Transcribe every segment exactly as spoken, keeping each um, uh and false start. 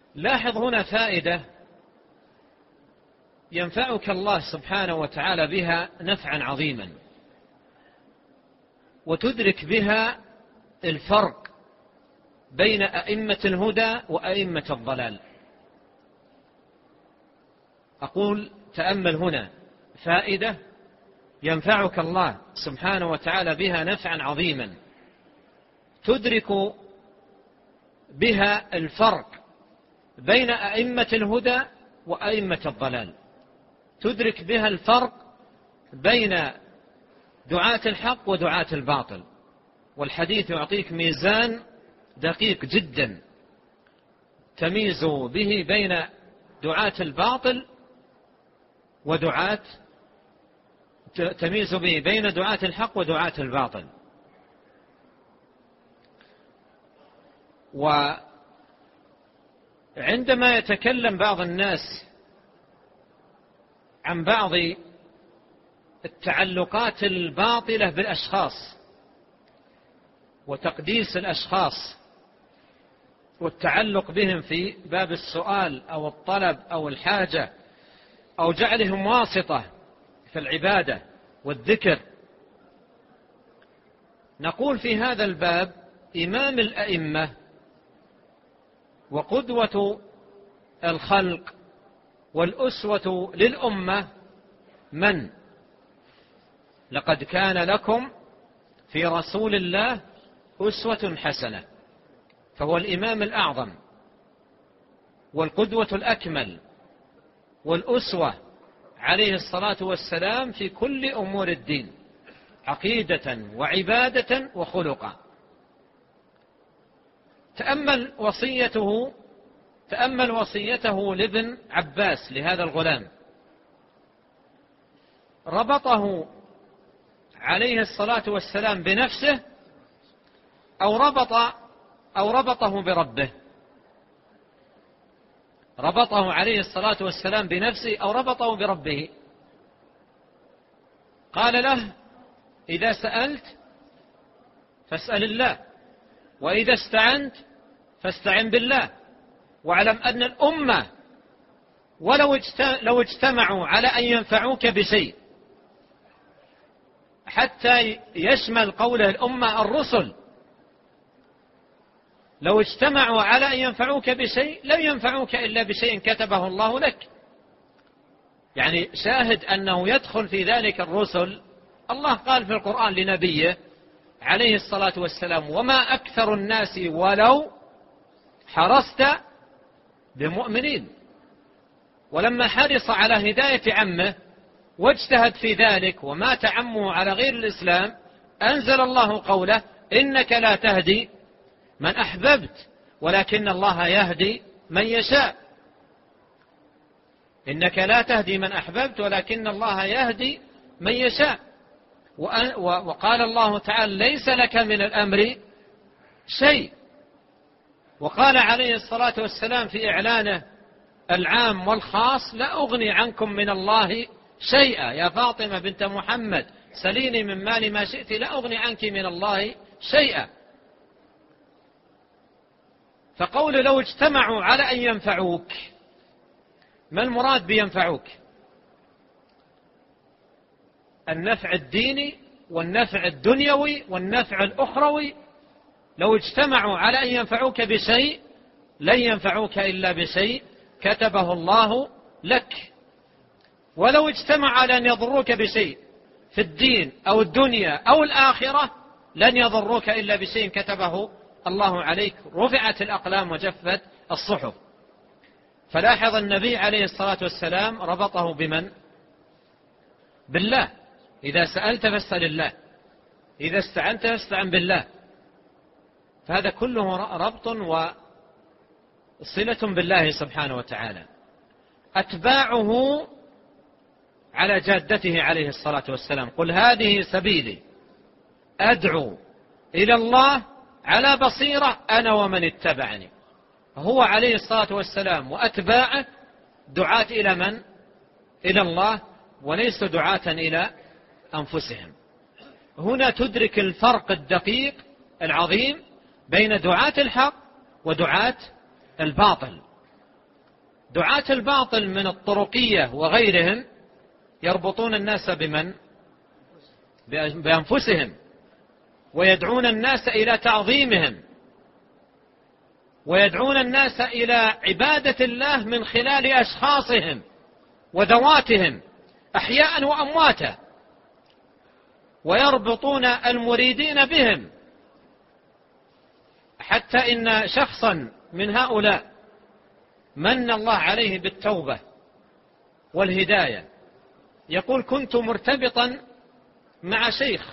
لاحظ هنا فائدة ينفعك الله سبحانه وتعالى بها نفعا عظيما، وتدرك بها الفرق بين أئمة الهدى وأئمة الضلال. أقول تأمل هنا فائدة ينفعك الله سبحانه وتعالى بها نفعا عظيما، تدرك بها الفرق بين أئمة الهدى وأئمة الضلال، تدرك بها الفرق بين دعاة الحق ودعاة الباطل. والحديث يعطيك ميزان دقيق جدا تميز به بين دعاة الباطل ودعاة تميز به بين دعاة الحق ودعاة الباطل. وعندما يتكلم بعض الناس عن بعض التعلقات الباطلة بالأشخاص وتقديس الأشخاص والتعلق بهم في باب السؤال أو الطلب أو الحاجة أو جعلهم واسطة في العبادة والذكر، نقول في هذا الباب إمام الأئمة وقدوة الخلق والأسوة للأمة من؟ لقد كان لكم في رسول الله أسوة حسنة، فهو الإمام الأعظم والقدوة الأكمل والأسوة عليه الصلاة والسلام في كل أمور الدين عقيدة وعبادة وخلقا. تأمل وصيته تأمل وصيته لابن عباس لهذا الغلام، ربطه عليه الصلاة والسلام بنفسه أو ربط أو ربطه بربه؟ ربطه عليه الصلاة والسلام بنفسه أو ربطه بربه؟ قال له: إذا سألت فاسأل الله، وإذا استعنت فاستعن بالله، واعلم أن الأمة ولو اجتمعوا على أن ينفعوك بشيء، حتى يشمل قوله الأمة الرسل، لو اجتمعوا على أن ينفعوك بشيء لم ينفعوك إلا بشيء كتبه الله لك. يعني شاهد أنه يدخل في ذلك الرسل. الله قال في القرآن لنبيه عليه الصلاة والسلام: وما أكثر الناس ولو حرصت بمؤمنين. ولما حرص على هداية عمه واجتهد في ذلك ومات عمه على غير الإسلام، أنزل الله قوله: إنك لا تهدي من أحببت ولكن الله يهدي من يشاء. إنك لا تهدي من أحببت ولكن الله يهدي من يشاء. وقال الله تعالى: ليس لك من الأمر شيء. وقال عليه الصلاة والسلام في إعلانه العام والخاص: لا أغني عنكم من الله شيئا يا فاطمة بنت محمد، سليني من مال ما شئت لا أغني عنك من الله شيئا. فقول لو اجتمعوا على أن ينفعوك، ما المراد بينفعوك؟ النفع الديني والنفع الدنيوي والنفع الأخروي. لو اجتمعوا على أن ينفعوك بشيء لن ينفعوك إلا بشيء كتبه الله لك. ولو اجتمعوا على أن يضروك بشيء في الدين أو الدنيا أو الآخرة لن يضروك إلا بشيء كتبه الله عليك. رفعت الأقلام وجفت الصحف. فلاحظ النبي عليه الصلاة والسلام ربطه بمن؟ بالله. إذا سألت فاسأل الله، إذا استعنت فاستعن بالله. فهذا كله ربط وصلة بالله سبحانه وتعالى. أتباعه على جادته عليه الصلاة والسلام: قل هذه سبيلي أدعو إلى الله على بصيرة أنا ومن اتبعني. هو عليه الصلاة والسلام وأتباعه دعاة إلى من؟ إلى الله، وليس دعاة إلى أنفسهم. هنا تدرك الفرق الدقيق العظيم بين دعاة الحق ودعاة الباطل. دعاة الباطل من الطرقية وغيرهم يربطون الناس بمن؟ بأنفسهم، ويدعون الناس إلى تعظيمهم، ويدعون الناس إلى عبادة الله من خلال أشخاصهم وذواتهم أحياء وأمواتا، ويربطون المريدين بهم، حتى إن شخصا من هؤلاء من الله عليه بالتوبة والهداية يقول: كنت مرتبطا مع شيخ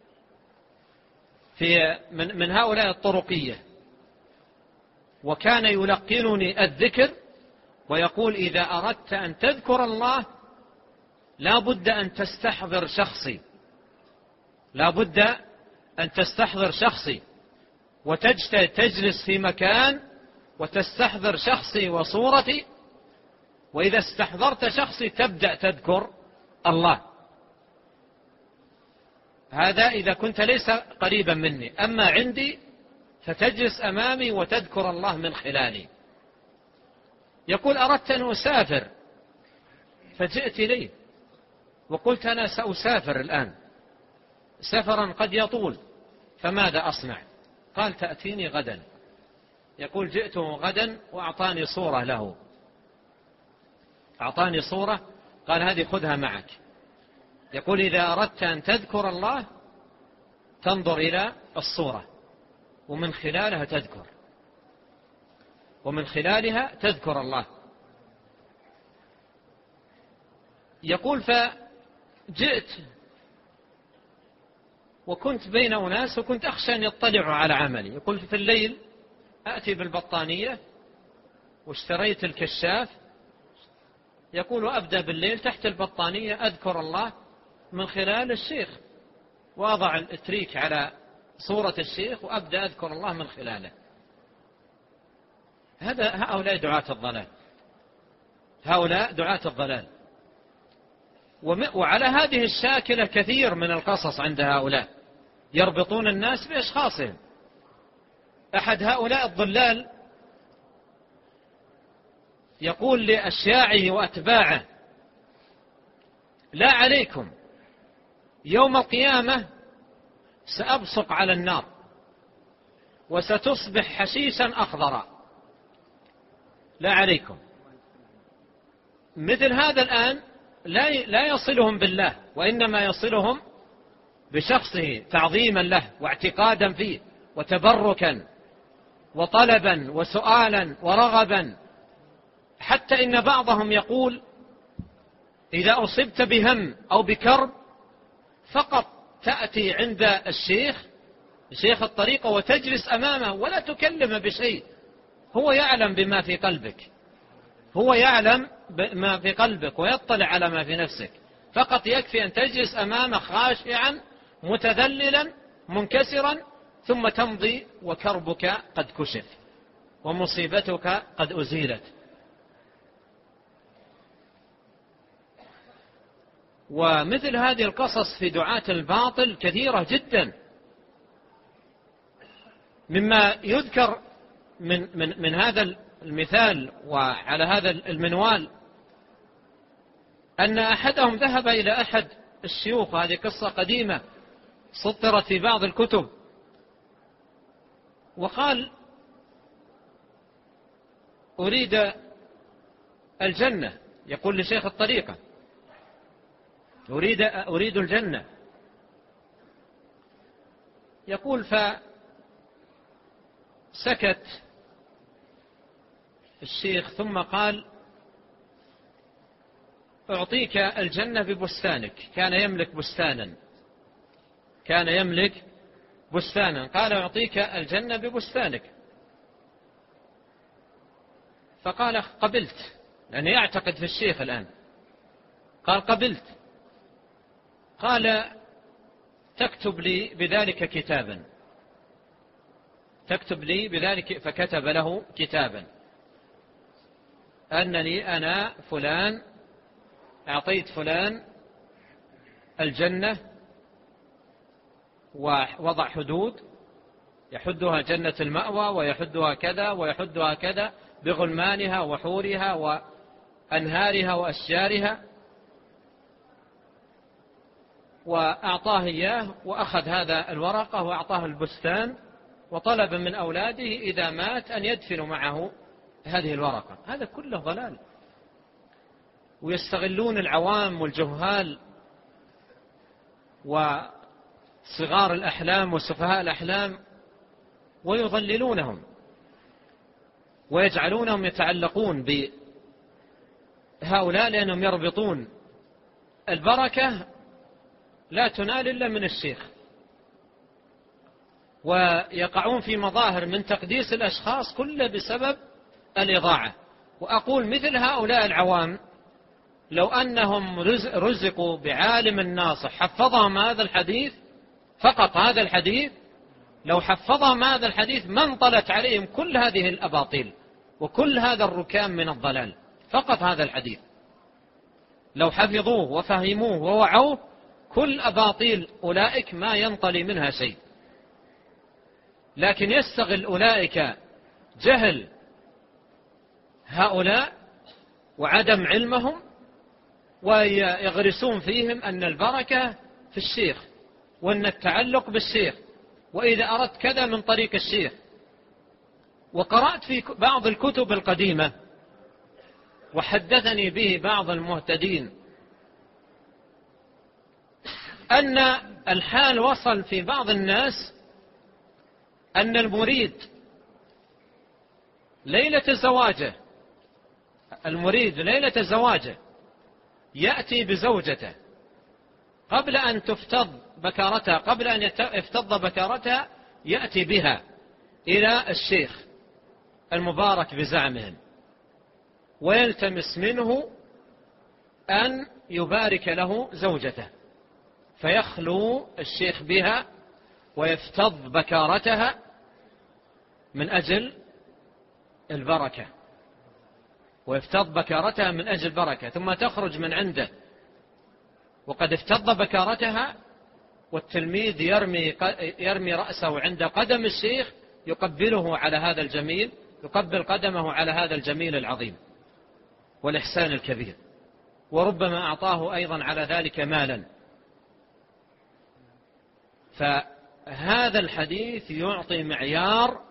في من, من هؤلاء الطرقية، وكان يلقنني الذكر ويقول: إذا أردت أن تذكر الله لا بد أن تستحضر شخصي، لا بد أن تستحضر شخصي وتجلس في مكان وتستحضر شخصي وصورتي، وإذا استحضرت شخصي تبدأ تذكر الله. هذا إذا كنت ليس قريبا مني، أما عندي فتجلس أمامي وتذكر الله من خلالي. يقول: أردت أن أسافر فجئت إليه وقلت: أنا سأسافر الآن سفرا قد يطول، فماذا أصنع؟ قال: تأتيني غدا. يقول: جئته غدا وأعطاني صورة له، أعطاني صورة قال: هذه خذها معك. يقول: إذا أردت أن تذكر الله تنظر إلى الصورة ومن خلالها تذكر، ومن خلالها تذكر الله. يقول: فجئت وكنت بين أناس وكنت أخشى أن يطلعوا على عملي. يقول: في الليل أتي بالبطانية واشتريت الكشاف. يقول: وأبدأ بالليل تحت البطانية أذكر الله من خلال الشيخ، وأضع التريك على صورة الشيخ وأبدأ أذكر الله من خلاله. هذا هؤلاء دعاة الضلال، هؤلاء دعاة الضلال. وعلى هذه الشاكلة كثير من القصص عند هؤلاء، يربطون الناس بأشخاصهم. أحد هؤلاء الضلال يقول لأشياعه وأتباعه: لا عليكم، يوم القيامة سأبصق على النار وستصبح حشيشا أخضرا، لا عليكم. مثل هذا الآن لا لا يصلهم بالله، وإنما يصلهم بشخصه تعظيما له واعتقادا فيه وتبركا وطلبا وسؤالا ورغبا، حتى إن بعضهم يقول: إذا أصبت بهم أو بكرب فقط تأتي عند الشيخ شيخ الطريقة وتجلس أمامه ولا تكلمه بشيء، هو يعلم بما في قلبك، هو يعلم ما في قلبك ويطلع على ما في نفسك، فقط يكفي أن تجلس أمامه خاشعا متذللا منكسرا، ثم تمضي وكربك قد كشف ومصيبتك قد أزيلت. ومثل هذه القصص في دعاة الباطل كثيرة جدا. مما يذكر من, من, من هذا المثال وعلى هذا المنوال أن أحدهم ذهب إلى أحد الشيوخ، هذه قصة قديمة سطرت في بعض الكتب، وقال: أريد الجنة. يقول لشيخ الطريقة: أريد, أريد الجنة. يقول: فسكت الشيخ ثم قال: أعطيك الجنة ببستانك. كان يملك بستانا كان يملك بستانا قال: أعطيك الجنة ببستانك. فقال: قبلت، لأنه يعتقد في الشيخ الآن. قال: قبلت. قال: تكتب لي بذلك كتابا، تكتب لي بذلك. فكتب له كتابا: أنني أنا فلان أعطيت فلان الجنة، ووضع حدود يحدها جنة المأوى ويحدها كذا ويحدها كذا، بغلمانها وحورها وأنهارها وأشجارها، وأعطاه إياه، وأخذ هذا الورقة وأعطاه البستان، وطلب من أولاده إذا مات أن يدفنوا معه هذه الورقة. هذا كله ضلال، ويستغلون العوام والجهال وصغار الأحلام وسفهاء الأحلام ويضللونهم، ويجعلونهم يتعلقون بهؤلاء لأنهم يربطون البركة لا تنال إلا من الشيخ، ويقعون في مظاهر من تقديس الأشخاص كله بسبب الإضاعة. وأقول مثل هؤلاء العوام لو أنهم رزقوا بعالم ناصح حفظهم هذا الحديث، فقط هذا الحديث، لو حفظهم هذا الحديث ما انطلت عليهم كل هذه الأباطيل وكل هذا الركام من الضلال. فقط هذا الحديث لو حفظوه وفهموه ووعوه، كل أباطيل أولئك ما ينطلي منها شيء. لكن يستغل أولئك جهل هؤلاء وعدم علمهم، ويغرسون فيهم أن البركة في الشيخ، وأن التعلق بالشيخ، وإذا أردت كذا من طريق الشيخ. وقرأت في بعض الكتب القديمة وحدثني به بعض المهتدين أن الحال وصل في بعض الناس أن المريد ليلة زواجه المريد ليلة زواجه يأتي بزوجته قبل أن تفتض بكارتها، قبل أن يفتض بكارتها يأتي بها إلى الشيخ المبارك بزعمهم، ويلتمس منه أن يبارك له زوجته، فيخلو الشيخ بها ويفتض بكارتها من أجل البركة، ويفتض بكارتها من أجل البركة، ثم تخرج من عنده وقد افتض بكارتها، والتلميذ يرمي, يرمي رأسه عند قدم الشيخ يقبله على هذا الجميل، يقبل قدمه على هذا الجميل العظيم والإحسان الكبير، وربما أعطاه أيضا على ذلك مالا. فهذا الحديث يعطي معيار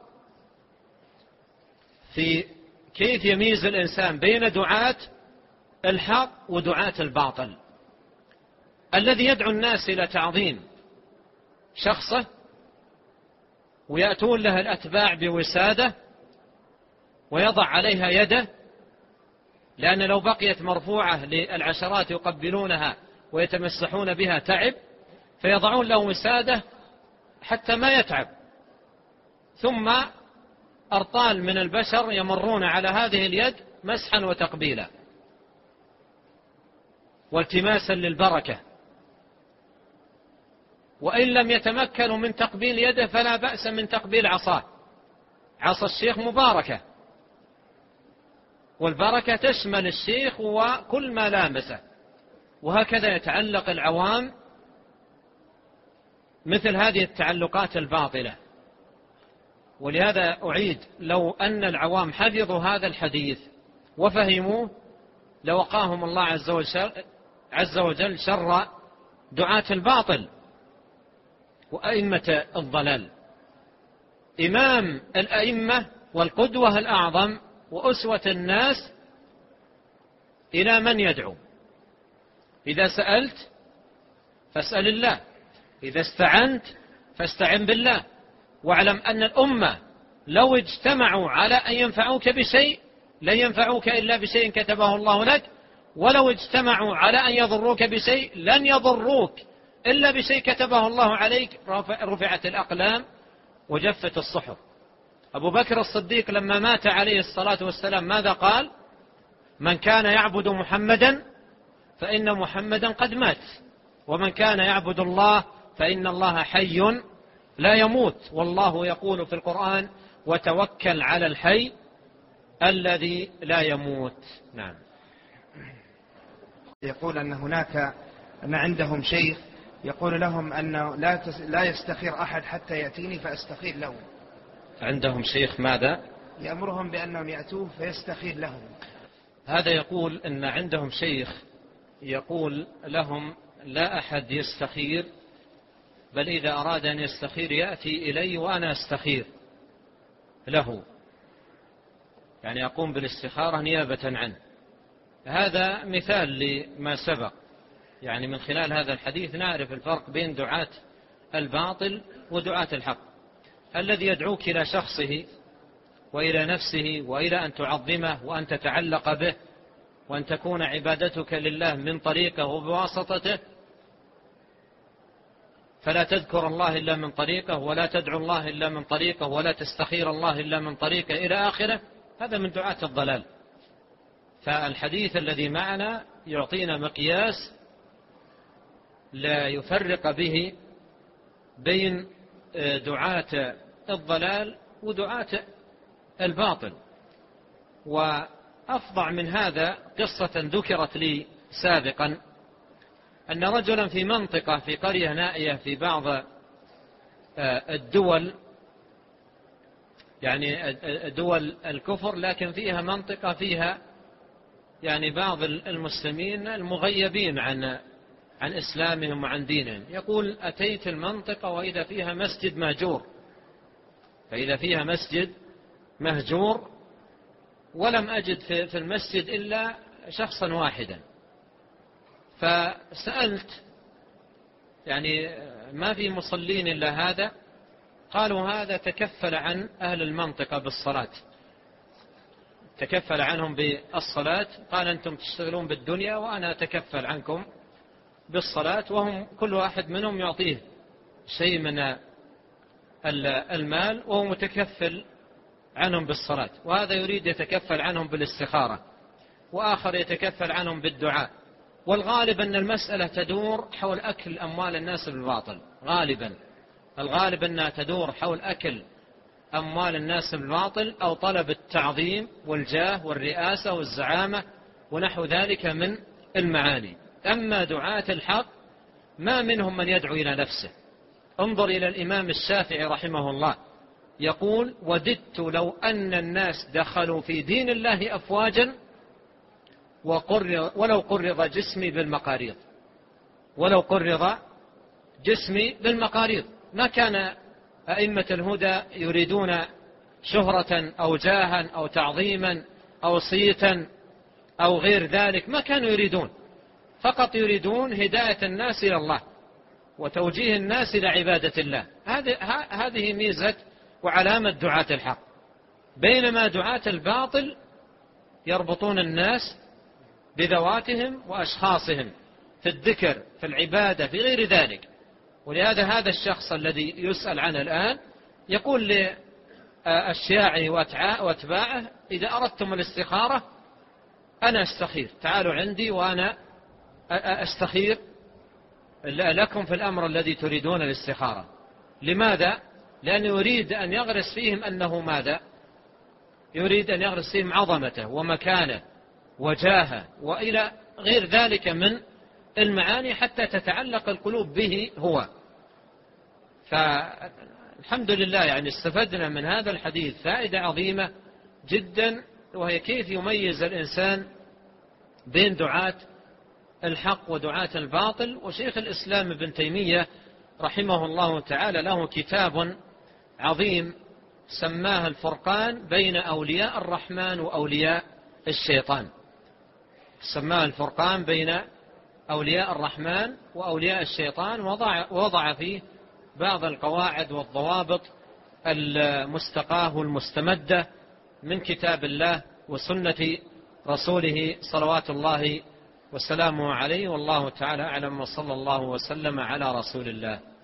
في كيف يميز الإنسان بين دعاة الحق ودعاة الباطل. الذي يدعو الناس إلى تعظيم شخصه ويأتون له الأتباع بوسادة ويضع عليها يده، لأن لو بقيت مرفوعة للعشرات يقبلونها ويتمسحون بها تعب، فيضعون له وسادة حتى ما يتعب، ثم أرطال من البشر يمرون على هذه اليد مسحا وتقبيلا والتماسا للبركة، وإن لم يتمكنوا من تقبيل يده فلا بأس من تقبيل عصاه. عصا الشيخ مباركة، والبركة تشمل الشيخ وكل ما لامسه، وهكذا يتعلق العوام مثل هذه التعلقات الباطلة. ولهذا أعيد، لو أن العوام حفظوا هذا الحديث وفهموه لوقاهم الله عز وجل, عز وجل شر دعاة الباطل وأئمة الضلال. إمام الأئمة والقدوة الأعظم وأسوة الناس إلى من يدعو؟ إذا سألت فاسأل الله، إذا استعنت فاستعن بالله، واعلم أن الأمة لو اجتمعوا على أن ينفعوك بشيء لن ينفعوك إلا بشيء كتبه الله لك، ولو اجتمعوا على أن يضروك بشيء لن يضروك إلا بشيء كتبه الله عليك. رفعت الأقلام وجفت الصحف. أبو بكر الصديق لما مات عليه الصلاة والسلام ماذا قال؟ من كان يعبد محمدا فإن محمدا قد مات، ومن كان يعبد الله فإن الله حي لا يموت، والله يقول في القرآن وتوكل على الحي الذي لا يموت. نعم. يقول أن هناك أن عندهم شيخ يقول لهم أنه لا لا يستخير أحد حتى يأتيني فأستخير له. عندهم شيخ ماذا؟ يأمرهم بأنهم يأتوه فيستخير لهم. هذا يقول إن عندهم شيخ يقول لهم لا أحد يستخير، بل إذا أراد أن يستخير يأتي إلي وأنا أستخير له، يعني أقوم بالاستخارة نيابة عنه. هذا مثال لما سبق، يعني من خلال هذا الحديث نعرف الفرق بين دعاة الباطل ودعاة الحق. الذي يدعوك إلى شخصه وإلى نفسه وإلى أن تعظمه وأن تتعلق به وأن تكون عبادتك لله من طريقه وبواسطته، فلا تذكر الله إلا من طريقه ولا تدعو الله إلا من طريقه ولا تستخير الله إلا من طريقه إلى آخره، هذا من دعاة الضلال. فالحديث الذي معنا يعطينا مقياس لا يفرق به بين دعاة الضلال ودعاة الباطل. وأفضع من هذا قصة ذكرت لي سابقا، أن رجلا في منطقة في قرية نائية في بعض الدول، يعني دول الكفر، لكن فيها منطقة فيها يعني بعض المسلمين المغيبين عن عن إسلامهم وعن دينهم. يقول أتيت المنطقة وإذا فيها مسجد مهجور، فإذا فيها مسجد مهجور ولم أجد في المسجد إلا شخصا واحدا، فسألت يعني ما في مصلين إلا هذا؟ قالوا هذا تكفل عن أهل المنطقة بالصلاة، تكفل عنهم بالصلاة. قال أنتم تشتغلون بالدنيا وأنا أتكفل عنكم بالصلاة، وهم كل واحد منهم يعطيه شيء من المال وهو متكفل عنهم بالصلاة، وهذا يريد يتكفل عنهم بالاستخارة، وآخر يتكفل عنهم بالدعاء. والغالب أن المسألة تدور حول أكل أموال الناس بالباطل، غالبا الغالب أنها تدور حول أكل أموال الناس بالباطل أو طلب التعظيم والجاه والرئاسة والزعامة ونحو ذلك من المعاني. أما دعاة الحق ما منهم من يدعو إلى نفسه. انظر إلى الإمام الشافعي رحمه الله يقول وددت لو أن الناس دخلوا في دين الله أفواجا ولو قرض جسمي بالمقاريض، ولو قرض جسمي بالمقاريض. ما كان أئمة الهدى يريدون شهرة أو جاها أو تعظيما أو صيتا أو غير ذلك، ما كانوا يريدون، فقط يريدون هداية الناس إلى الله وتوجيه الناس إلى عبادة الله. هذه ميزة وعلامة دعاة الحق. بينما دعاة الباطل يربطون الناس بذواتهم وأشخاصهم في الذكر في العبادة في غير ذلك. ولهذا هذا الشخص الذي يسأل عنه الآن يقول لأشياعه وأتباعه إذا أردتم الاستخارة أنا أستخير، تعالوا عندي وأنا أستخير لكم في الأمر الذي تريدون الاستخارة. لماذا؟ لأنه يريد أن يغرس فيهم أنه ماذا؟ يريد أن يغرس فيهم عظمته ومكانه وجاهه وإلى غير ذلك من المعاني حتى تتعلق القلوب به هو. فالحمد لله يعني استفدنا من هذا الحديث فائدة عظيمة جدا، وهي كيف يميز الإنسان بين دعاة الحق ودعاة الباطل. وشيخ الإسلام ابن تيمية رحمه الله تعالى له كتاب عظيم سماه الفرقان بين أولياء الرحمن وأولياء الشيطان، سماه الفرقان بين أولياء الرحمن وأولياء الشيطان، وضع, وضع فيه بعض القواعد والضوابط المستقاة والمستمدة من كتاب الله وسنة رسوله صلوات الله وسلامه عليه. والله تعالى أعلم، وصلى الله وسلم على رسول الله.